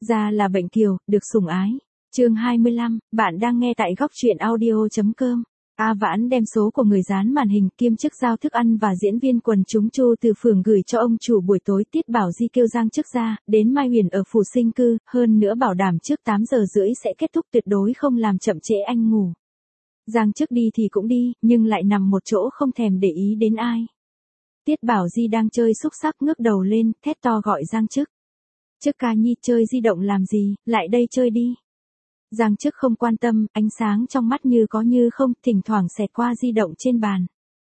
Ra là bệnh kiều, được sủng ái. Chương 25, bạn đang nghe tại góc truyện audio.com. A Vãn đem số của người dán màn hình kiêm chức giao thức ăn và diễn viên quần chúng Chu Từ Phường gửi cho ông chủ buổi tối. Tiết Bảo Di kêu Giang Chức ra, đến Mai Huyền ở phủ sinh cư, hơn nữa bảo đảm trước 8 giờ rưỡi sẽ kết thúc, tuyệt đối không làm chậm trễ anh ngủ. Giang Chức đi thì cũng đi, nhưng lại nằm một chỗ không thèm để ý đến ai. Tiết Bảo Di đang chơi xúc xắc ngước đầu lên, thét to gọi Giang Chức. Chức ca nhi, chơi di động làm gì, lại đây chơi đi. Giang Chức không quan tâm, ánh sáng trong mắt như có như không, thỉnh thoảng xẹt qua di động trên bàn.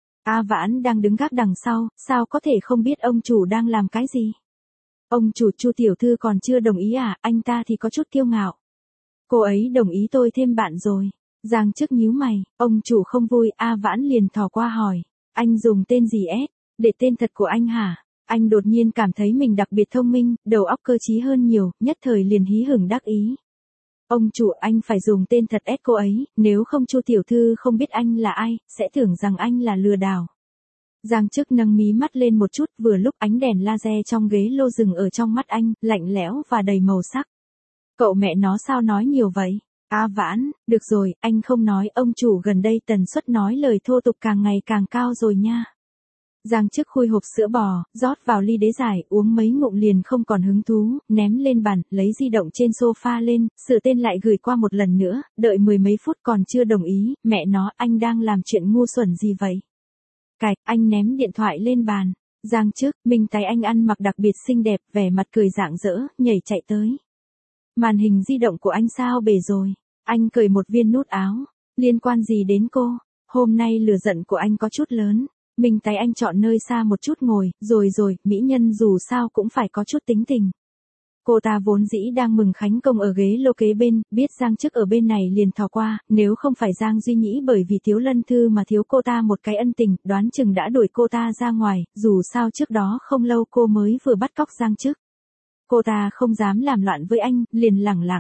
A Vãn đang đứng gác đằng sau, sao có thể không biết ông chủ đang làm cái gì? Ông chủ Chu tiểu thư còn chưa đồng ý à? Anh ta thì có chút kiêu ngạo. Cô ấy đồng ý tôi thêm bạn rồi. Giang Chức nhíu mày, ông chủ không vui. A Vãn liền thò qua hỏi, anh dùng tên gì để tên thật của anh hả? Anh đột nhiên cảm thấy mình đặc biệt thông minh, đầu óc cơ trí hơn nhiều, nhất thời liền hí hửng đắc ý. Ông chủ, anh phải dùng tên thật cô ấy, nếu không Chu tiểu thư không biết anh là ai, sẽ tưởng rằng anh là lừa đảo. Giang Chức nâng mí mắt lên một chút, vừa lúc ánh đèn laser trong ghế lô dừng ở trong mắt anh, lạnh lẽo và đầy màu sắc. Cậu mẹ nó sao nói nhiều vậy? A Vãn, được rồi, anh không nói, ông chủ gần đây tần suất nói lời thô tục càng ngày càng cao rồi nha. Giang Chức khui hộp sữa bò, rót vào ly đế giải, uống mấy ngụm liền không còn hứng thú, ném lên bàn, lấy di động trên sofa lên, sửa tên lại gửi qua một lần nữa, đợi mười mấy phút còn chưa đồng ý, mẹ nó, anh đang làm chuyện ngu xuẩn gì vậy? Cạch, anh ném điện thoại lên bàn. Giang Chức, mình thấy anh ăn mặc đặc biệt xinh đẹp, vẻ mặt cười rạng rỡ, nhảy chạy tới. Màn hình di động của anh sao bể rồi? Anh cởi một viên nút áo. Liên quan gì đến cô? Hôm nay lửa giận của anh có chút lớn. Mình thấy anh chọn nơi xa một chút ngồi, rồi, mỹ nhân dù sao cũng phải có chút tính tình. Cô ta vốn dĩ đang mừng khánh công ở ghế lô kế bên, biết Giang Chức ở bên này liền thò qua, nếu không phải Giang Duy Nhĩ bởi vì thiếu Lân Thư mà thiếu cô ta một cái ân tình, đoán chừng đã đuổi cô ta ra ngoài, dù sao trước đó không lâu cô mới vừa bắt cóc Giang Chức. Cô ta không dám làm loạn với anh, liền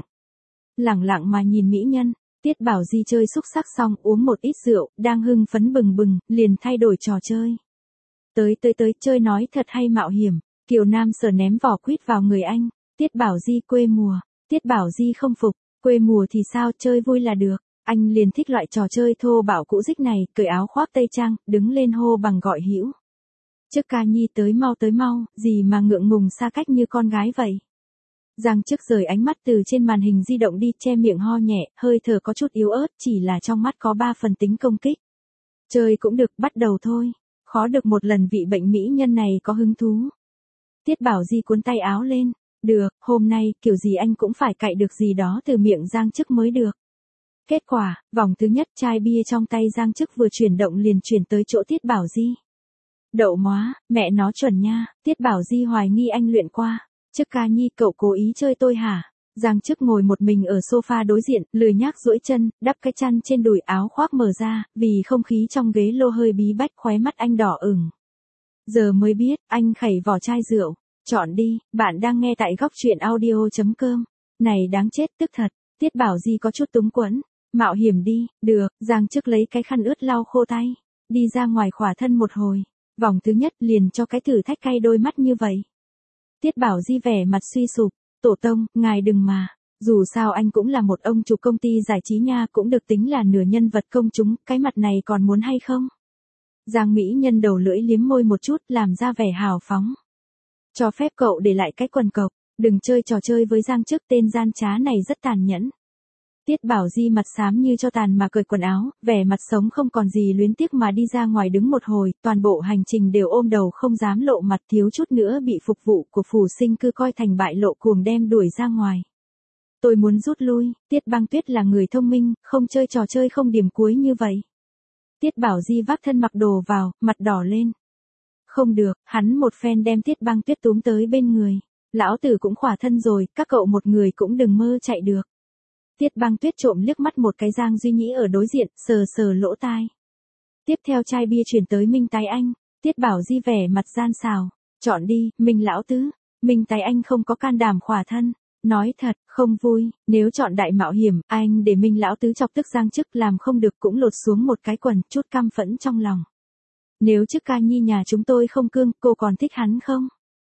lẳng lặng mà nhìn mỹ nhân. Tiết Bảo Di chơi xúc xắc xong, uống một ít rượu, đang hưng phấn bừng bừng, liền thay đổi trò chơi. Tới, chơi nói thật hay mạo hiểm. Kiều Nam Sở ném vỏ quýt vào người anh. Tiết Bảo Di quê mùa. Tiết Bảo Di không phục, quê mùa thì sao, chơi vui là được. Anh liền thích loại trò chơi thô bạo cũ dích này, cởi áo khoác tây trang, đứng lên hô bằng gọi hữu. Chức ca nhi tới mau, gì mà ngượng ngùng xa cách như con gái vậy. Giang Chức rời ánh mắt từ trên màn hình di động đi, che miệng ho nhẹ, hơi thở có chút yếu ớt, chỉ là trong mắt có 3 phần tính công kích. Chơi cũng được, bắt đầu thôi. Khó được một lần vị bệnh mỹ nhân này có hứng thú. Tiết Bảo Di cuốn tay áo lên. Được, hôm nay, kiểu gì anh cũng phải cạy được gì đó từ miệng Giang Chức mới được. Kết quả, vòng thứ nhất, chai bia trong tay Giang Chức vừa chuyển động liền chuyển tới chỗ Tiết Bảo Di. Đậu móa, mẹ nó chuẩn nha, Tiết Bảo Di hoài nghi anh luyện qua. Chức ca nhi, cậu cố ý chơi tôi hả? Giang Chức ngồi một mình ở sofa đối diện, lười nhác duỗi chân, đắp cái chăn trên đùi, áo khoác mở ra, vì không khí trong ghế lô hơi bí bách, khóe mắt anh đỏ ửng. Giờ mới biết, anh khẩy vỏ chai rượu. Chọn đi, bạn đang nghe tại góc truyện audio.com. Này đáng chết, tức thật. Tiết Bảo Di có chút túng quẫn. Mạo hiểm đi, được. Giang Chức lấy cái khăn ướt lau khô tay. Đi ra ngoài khỏa thân một hồi. Vòng thứ nhất liền cho cái thử thách cay đôi mắt như vậy. Tiết Bảo Di vẻ mặt suy sụp. Tổ tông, ngài đừng mà. Dù sao anh cũng là một ông chủ công ty giải trí nha, cũng được tính là nửa nhân vật công chúng, cái mặt này còn muốn hay không? Giang mỹ nhân đầu lưỡi liếm môi một chút, làm ra vẻ hào phóng. Cho phép cậu để lại cái quần cộc, đừng chơi trò chơi với Giang Chức, tên gian trá này rất tàn nhẫn. Tiết Bảo Di mặt xám như cho tàn mà cởi quần áo, vẻ mặt sống không còn gì luyến tiếc mà đi ra ngoài đứng một hồi, toàn bộ hành trình đều ôm đầu không dám lộ mặt, thiếu chút nữa bị phục vụ của phủ sinh cư coi thành bại lộ, cuồng đem đuổi ra ngoài. Tôi muốn rút lui, Tiết Băng Tuyết là người thông minh, không chơi trò chơi không điểm cuối như vậy. Tiết Bảo Di vác thân mặc đồ vào, mặt đỏ lên. Không được, hắn một phen đem Tiết Băng Tuyết túm tới bên người. Lão tử cũng khỏa thân rồi, các cậu một người cũng đừng mơ chạy được. Tiết Băng Tuyết trộm liếc mắt một cái Giang Duy Nhĩ ở đối diện, sờ lỗ tai. Tiếp theo chai bia chuyển tới Minh Tái Anh. Tiết Bảo Di vẻ mặt gian xào. Chọn đi, Minh lão tứ. Minh Tái Anh không có can đảm khỏa thân. Nói thật, không vui, nếu chọn đại mạo hiểm, anh để Minh lão tứ chọc tức Giang Chức, làm không được cũng lột xuống một cái quần, chút căm phẫn trong lòng. Nếu Chức ca nhi nhà chúng tôi không cương, cô còn thích hắn không?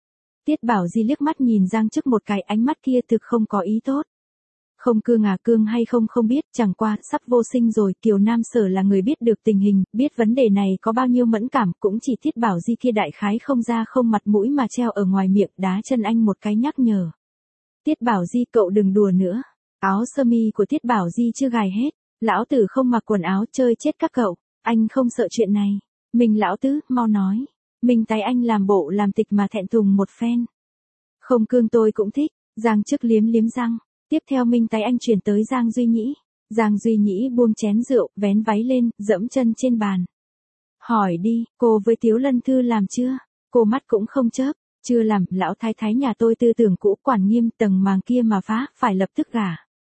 Tiết Bảo Di liếc mắt nhìn Giang Chức một cái, ánh mắt kia thực không có ý tốt. Không cương à, cương hay không biết, chẳng qua, sắp vô sinh rồi, Kiều Nam Sở là người biết được tình hình, biết vấn đề này có bao nhiêu mẫn cảm, cũng chỉ Tiết Bảo Di kia đại khái không ra không mặt mũi mà treo ở ngoài miệng, đá chân anh một cái nhắc nhở. Tiết Bảo Di, cậu đừng đùa nữa. Áo sơ mi của Tiết Bảo Di chưa gài hết, lão tử không mặc quần áo chơi chết các cậu, anh không sợ chuyện này. Mình lão tứ, mau nói. Mình thấy anh làm bộ làm tịch mà thẹn thùng một phen. Không cương tôi cũng thích, Giang Chức liếm liếm răng. Tiếp theo Minh Tái Anh chuyển tới Giang Duy Nhĩ. Giang Duy Nhĩ buông chén rượu, vén váy lên, dẫm chân trên bàn. Hỏi đi, cô với Tiếu Lân Thư làm chưa? Cô mắt cũng không chớp. Chưa làm, lão thái thái nhà tôi tư tưởng cũ quản nghiêm, tầng màng kia mà phá, phải lập tức gả.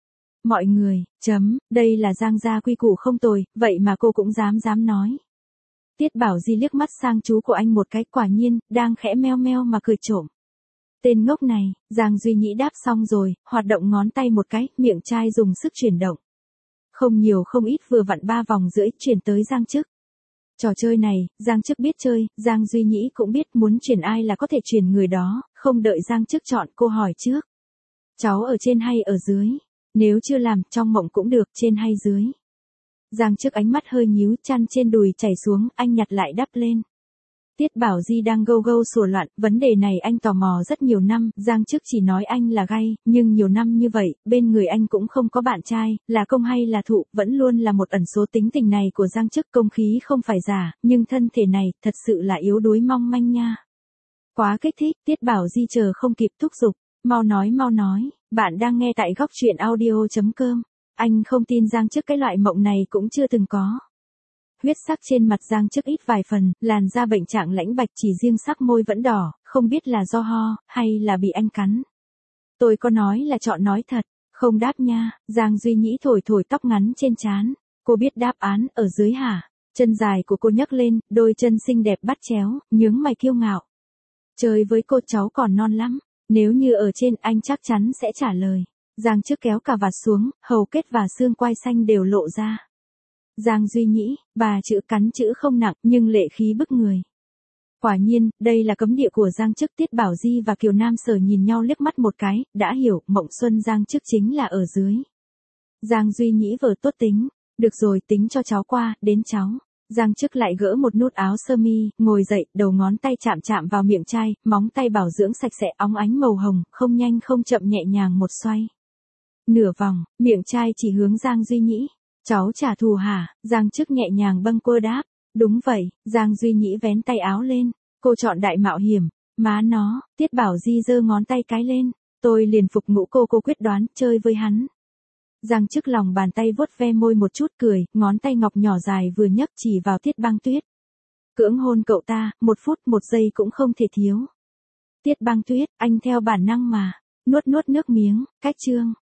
Mọi người, đây là Giang gia quy củ không tồi, vậy mà cô cũng dám nói. Tiết Bảo Di liếc mắt sang chú của anh một cái, quả nhiên, đang khẽ meo meo mà cười trộm. Tên ngốc này, Giang Duy Nhĩ đáp xong rồi, hoạt động ngón tay một cái, miệng chai dùng sức chuyển động. Không nhiều không ít, vừa vặn 3 vòng rưỡi, chuyển tới Giang Chức. Trò chơi này, Giang Chức biết chơi, Giang Duy Nhĩ cũng biết, muốn chuyển ai là có thể chuyển người đó, không đợi Giang Chức chọn, cô hỏi trước. Cháu ở trên hay ở dưới? Nếu chưa làm, trong mộng cũng được, trên hay dưới? Giang Chức ánh mắt hơi nhíu, chăn trên đùi chảy xuống, anh nhặt lại đắp lên. Tiết Bảo Di đang gâu sủa loạn, vấn đề này anh tò mò rất nhiều năm, Giang Chức chỉ nói anh là gay, nhưng nhiều năm như vậy, bên người anh cũng không có bạn trai, là công hay là thụ, vẫn luôn là một ẩn số tính tình này của Giang Chức, công khí không phải giả, nhưng thân thể này, thật sự là yếu đuối mong manh nha. Quá kích thích, Tiết Bảo Di chờ không kịp thúc giục, mau nói, bạn đang nghe tại góc truyện audio.com, anh không tin Giang Chức cái loại mộng này cũng chưa từng có. Huyết sắc trên mặt Giang Chức ít vài phần, làn da bệnh trạng lãnh bạch, chỉ riêng sắc môi vẫn đỏ, không biết là do ho, hay là bị anh cắn. Tôi có nói là chọn nói thật, không đáp nha. Giang Duy Nhĩ thổi tóc ngắn trên trán. Cô biết đáp án, ở dưới hả? Chân dài của cô nhấc lên, đôi chân xinh đẹp bắt chéo, nhướng mày kiêu ngạo. Chơi với cô, cháu còn non lắm, nếu như ở trên anh chắc chắn sẽ trả lời. Giang Chức kéo cà vạt xuống, hầu kết và xương quai xanh đều lộ ra. Giang Duy Nhĩ, bà chữ cắn chữ không nặng, nhưng lệ khí bức người. Quả nhiên, đây là cấm địa của Giang Chức. Tiết Bảo Di và Kiều Nam Sở nhìn nhau liếc mắt một cái, đã hiểu, mộng xuân Giang Chức chính là ở dưới. Giang Duy Nhĩ vờ tốt tính, được rồi, tính cho cháu qua, đến cháu. Giang Chức lại gỡ một nút áo sơ mi, ngồi dậy, đầu ngón tay chạm vào miệng chai, móng tay bảo dưỡng sạch sẽ, óng ánh màu hồng, không nhanh không chậm nhẹ nhàng một xoay. Nửa vòng, miệng chai chỉ hướng Giang Duy Nhĩ. Cháu trả thù hả? Giang Chức nhẹ nhàng bâng quơ đáp. Đúng vậy, Giang Duy Nhĩ vén tay áo lên. Cô chọn đại mạo hiểm. Má nó, Tiết Bảo Di giơ ngón tay cái lên. Tôi liền phục ngũ cô quyết đoán, chơi với hắn. Giang Chức lòng bàn tay vuốt ve môi một chút cười, ngón tay ngọc nhỏ dài vừa nhấc chỉ vào Tiết Băng Tuyết. Cưỡng hôn cậu ta, 1 phút 1 giây cũng không thể thiếu. Tiết Băng Tuyết, anh theo bản năng mà. Nuốt nước miếng, cách chương.